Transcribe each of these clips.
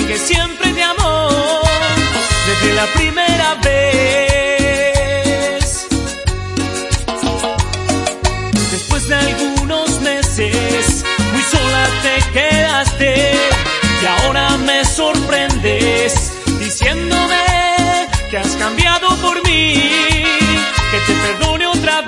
que siempre te amó desde la primera vez. Después de algunos meses, muy sola te quedaste y ahora me sorprendes diciéndome que has cambiado por mí, que te perdone otra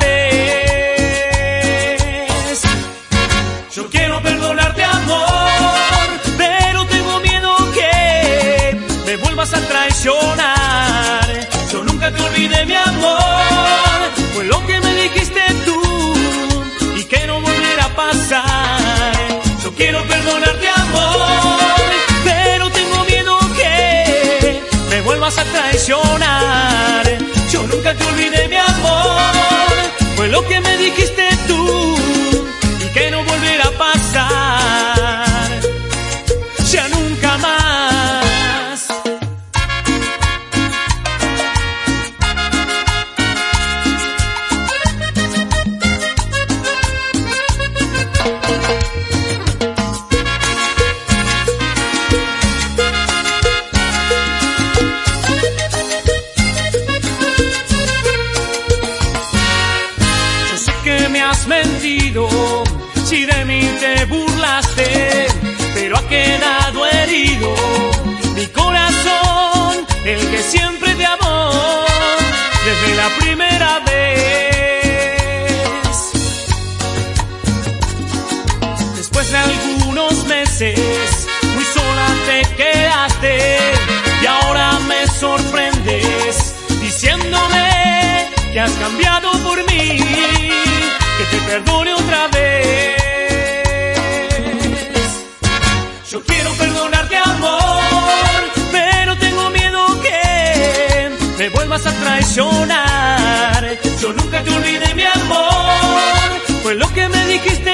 vez. Yo quiero perdonarte, amor, pero tengo miedo que me vuelvas a traicionar. Yo nunca te olvidé, mi amor, fue lo que me dijiste tú y que no volverá a pasar. Yo quiero perdonarte, amor, pero tengo miedo que me vuelvas a traicionar. Yo nunca te olvidé, mi amor, fue lo que me dijiste tú y que no volverá a pasar. Ya nunca más. Me has mentido, si de mí te burlaste, pero ha quedado herido mi corazón, el que siempre te amó desde la primera vez. Después de algunos meses, muy sola te quedaste y ahora me sorprendes diciéndome que has cambiado por mí, que te perdone otra vez. Yo quiero perdonarte, amor, pero tengo miedo que me vuelvas a traicionar. Yo nunca te olvidé, mi amor, fue lo que me dijiste